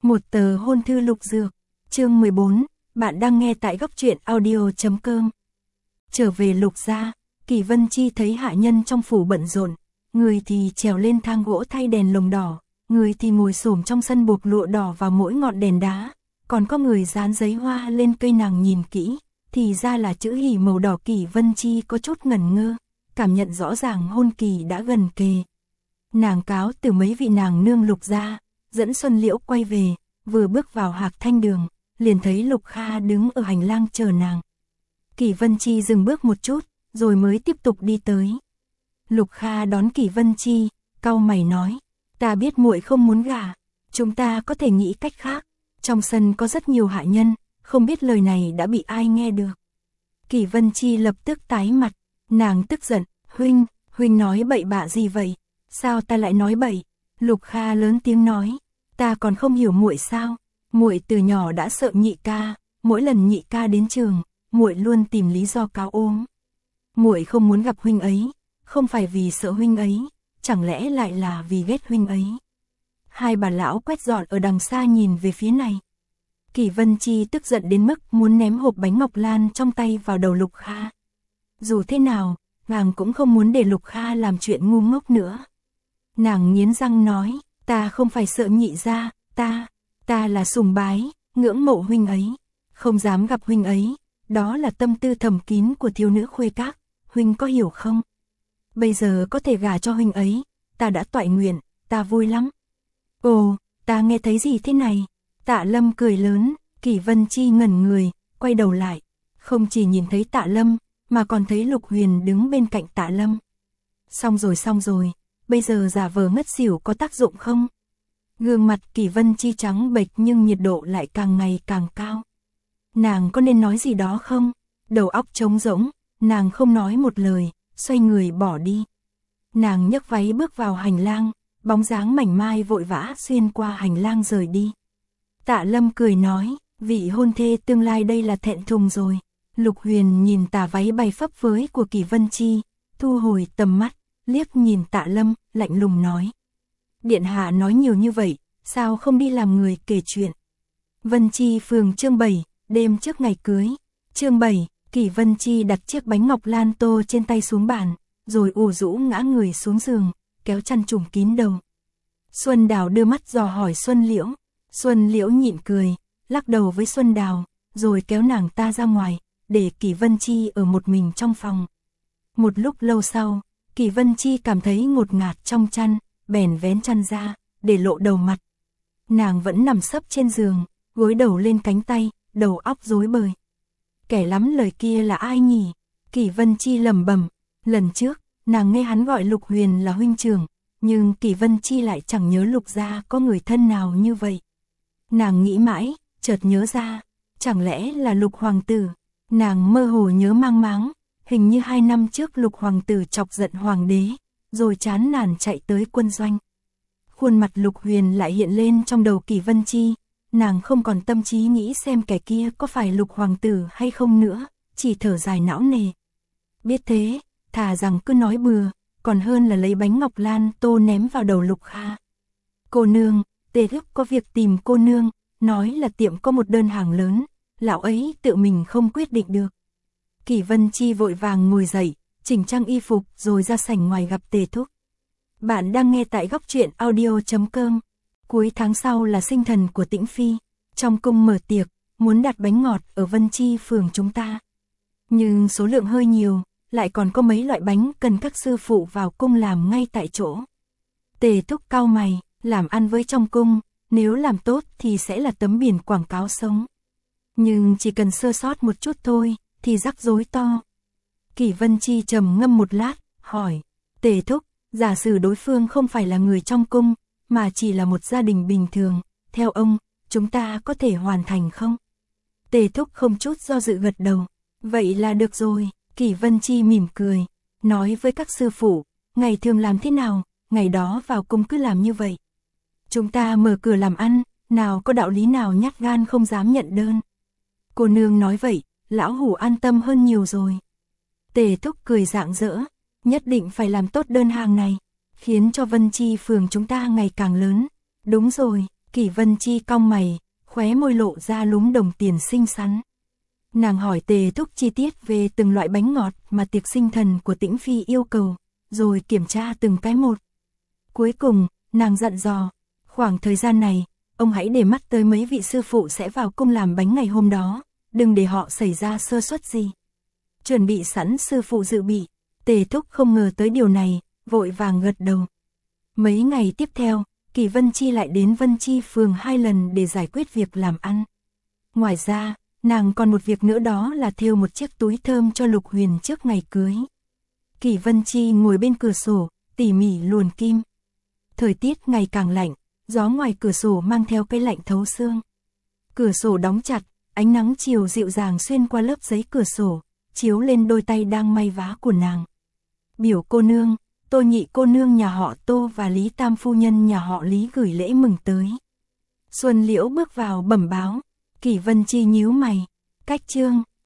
Một tờ hôn thư Lục Dược, chương 14, bạn đang nghe tại góc truyện audio.com. Trở về Lục gia, Kỳ Vân Chi thấy hạ nhân trong phủ bận rộn, người thì trèo lên thang gỗ thay đèn lồng đỏ, người thì ngồi xổm trong sân buộc lụa đỏ vào mỗi ngọn đèn đá, còn có người dán giấy hoa lên cây nàng nhìn kỹ, thì ra là chữ hỉ màu đỏ. Kỳ Vân Chi có chút ngẩn ngơ, cảm nhận rõ ràng hôn kỳ đã gần kề. Nàng cáo từ mấy vị nàng nương Lục gia, dẫn Xuân Liễu quay về, vừa bước vào Hạc Thanh đường, liền thấy Lục Kha đứng ở hành lang chờ nàng. Kỳ Vân Chi dừng bước một chút, rồi mới tiếp tục đi tới. Lục Kha đón Kỳ Vân Chi, cau mày nói, ta biết muội không muốn gả, chúng ta có thể nghĩ cách khác. Trong sân có rất nhiều hạ nhân, không biết lời này đã bị ai nghe được. Kỳ Vân Chi lập tức tái mặt, nàng tức giận, huynh nói bậy bạ gì vậy? Sao ta lại nói bậy? Lục Kha lớn tiếng nói, ta còn không hiểu muội sao? Muội từ nhỏ đã sợ nhị ca, mỗi lần nhị ca đến trường, muội luôn tìm lý do cáo ốm. Muội không muốn gặp huynh ấy, không phải vì sợ huynh ấy, chẳng lẽ lại là vì ghét huynh ấy? Hai bà lão quét dọn ở đằng xa nhìn về phía này. Kỳ Vân Chi tức giận đến mức muốn ném hộp bánh ngọc lan trong tay vào đầu Lục Kha. Dù thế nào, nàng cũng không muốn để Lục Kha làm chuyện ngu ngốc nữa. Nàng nghiến răng nói, ta không phải sợ nhị gia, ta là sùng bái, ngưỡng mộ huynh ấy, không dám gặp huynh ấy, đó là tâm tư thầm kín của thiếu nữ khuê các, huynh có hiểu không? Bây giờ có thể gả cho huynh ấy, ta đã toại nguyện, ta vui lắm. Ồ, ta nghe thấy gì thế này? Tạ Lâm cười lớn. Kỳ Vân Chi ngẩn người, quay đầu lại, không chỉ nhìn thấy Tạ Lâm, mà còn thấy Lục Huyền đứng bên cạnh Tạ Lâm. Xong rồi, bây giờ giả vờ ngất xỉu có tác dụng không? Gương mặt Kỳ Vân Chi trắng bệch nhưng nhiệt độ lại càng ngày càng cao. Nàng có nên nói gì đó không? Đầu óc trống rỗng, nàng không nói một lời, xoay người bỏ đi. Nàng nhấc váy bước vào hành lang, bóng dáng mảnh mai vội vã xuyên qua hành lang rời đi. Tạ Lâm cười nói, vị hôn thê tương lai đây là thẹn thùng rồi. Lục Huyền nhìn tà váy bay phấp phới của Kỳ Vân Chi, thu hồi tầm mắt, liếc nhìn Tạ Lâm, lạnh lùng nói. Điện hạ nói nhiều như vậy, sao không đi làm người kể chuyện? Vân Chi phường chương 7, đêm trước ngày cưới. Chương 7, Kỳ Vân Chi đặt chiếc bánh ngọc lan tô trên tay xuống bàn, rồi ủ rũ ngã người xuống giường, kéo chăn trùm kín đầu. Xuân Đào đưa mắt dò hỏi Xuân Liễu. Xuân Liễu nhịn cười, lắc đầu với Xuân Đào, rồi kéo nàng ta ra ngoài, để Kỳ Vân Chi ở một mình trong phòng. Một lúc lâu sau, Kỳ Vân Chi cảm thấy ngột ngạt trong chăn, bèn vén chăn ra, để lộ đầu mặt. Nàng vẫn nằm sấp trên giường, gối đầu lên cánh tay, đầu óc rối bời. Kẻ lắm lời kia là ai nhỉ? Kỳ Vân Chi lẩm bẩm. Lần trước, nàng nghe hắn gọi Lục Huyền là huynh trưởng, nhưng Kỳ Vân Chi lại chẳng nhớ Lục gia có người thân nào như vậy. Nàng nghĩ mãi, chợt nhớ ra, chẳng lẽ là Lục hoàng tử? Nàng mơ hồ nhớ mang máng, hình như 2 năm trước Lục hoàng tử chọc giận hoàng đế, rồi chán nản chạy tới quân doanh. Khuôn mặt Lục Huyền lại hiện lên trong đầu Kỳ Vân Chi, nàng không còn tâm trí nghĩ xem kẻ kia có phải Lục hoàng tử hay không nữa, chỉ thở dài não nề. Biết thế, thà rằng cứ nói bừa, còn hơn là lấy bánh ngọc lan tô ném vào đầu Lục Kha. Cô nương, Tề Thúc có việc tìm cô nương, nói là tiệm có một đơn hàng lớn, lão ấy tự mình không quyết định được. Kỳ Vân Chi vội vàng ngồi dậy, chỉnh trang y phục rồi ra sảnh ngoài gặp Tề Thúc. Bạn đang nghe tại góc truyện audio.com. Cuối tháng sau là sinh thần của Tĩnh Phi, trong cung mở tiệc, muốn đặt bánh ngọt ở Vân Chi phường chúng ta. Nhưng số lượng hơi nhiều, lại còn có mấy loại bánh cần các sư phụ vào cung làm ngay tại chỗ. Tề Thúc cau mày, làm ăn với trong cung, nếu làm tốt thì sẽ là tấm biển quảng cáo sống. Nhưng chỉ cần sơ sót một chút thôi, thì rắc rối to. Kỳ Vân Chi trầm ngâm một lát, hỏi, Tề Thúc, giả sử đối phương không phải là người trong cung, mà chỉ là một gia đình bình thường, theo ông, chúng ta có thể hoàn thành không? Tề Thúc không chút do dự gật đầu, vậy là được rồi. Kỳ Vân Chi mỉm cười, nói với các sư phụ, ngày thường làm thế nào, ngày đó vào cung cứ làm như vậy. Chúng ta mở cửa làm ăn, nào có đạo lý nào nhát gan không dám nhận đơn. Cô nương nói vậy, lão hủ an tâm hơn nhiều rồi. Tề Thúc cười rạng rỡ, nhất định phải làm tốt đơn hàng này, khiến cho Vân Chi phường chúng ta ngày càng lớn. Đúng rồi, Kỷ Vân Chi cong mày, khóe môi lộ ra lúm đồng tiền xinh xắn. Nàng hỏi Tề Thúc chi tiết về từng loại bánh ngọt mà tiệc sinh thần của Tĩnh Phi yêu cầu, rồi kiểm tra từng cái một. Cuối cùng, nàng dặn dò, khoảng thời gian này, ông hãy để mắt tới mấy vị sư phụ sẽ vào cung làm bánh ngày hôm đó, đừng để họ xảy ra sơ suất gì. Chuẩn bị sẵn sư phụ dự bị, Tề Thúc không ngờ tới điều này, vội vàng gật đầu. Mấy ngày tiếp theo, Kỷ Vân Chi lại đến Vân Chi phường 2 lần để giải quyết việc làm ăn. Ngoài ra, nàng còn một việc nữa, đó là thêu một chiếc túi thơm cho Lục Huyền trước ngày cưới. Kỷ Vân Chi ngồi bên cửa sổ, tỉ mỉ luồn kim. Thời tiết ngày càng lạnh, gió ngoài cửa sổ mang theo cái lạnh thấu xương. Cửa sổ đóng chặt, ánh nắng chiều dịu dàng xuyên qua lớp giấy cửa sổ, chiếu lên đôi tay đang may vá của nàng. Biểu cô nương, Tô nhị cô nương nhà họ Tô và Lý Tam phu nhân nhà họ Lý gửi lễ mừng tới. Xuân Liễu bước vào bẩm báo. Kỷ Vân Chi nhíu mày. Cách chương.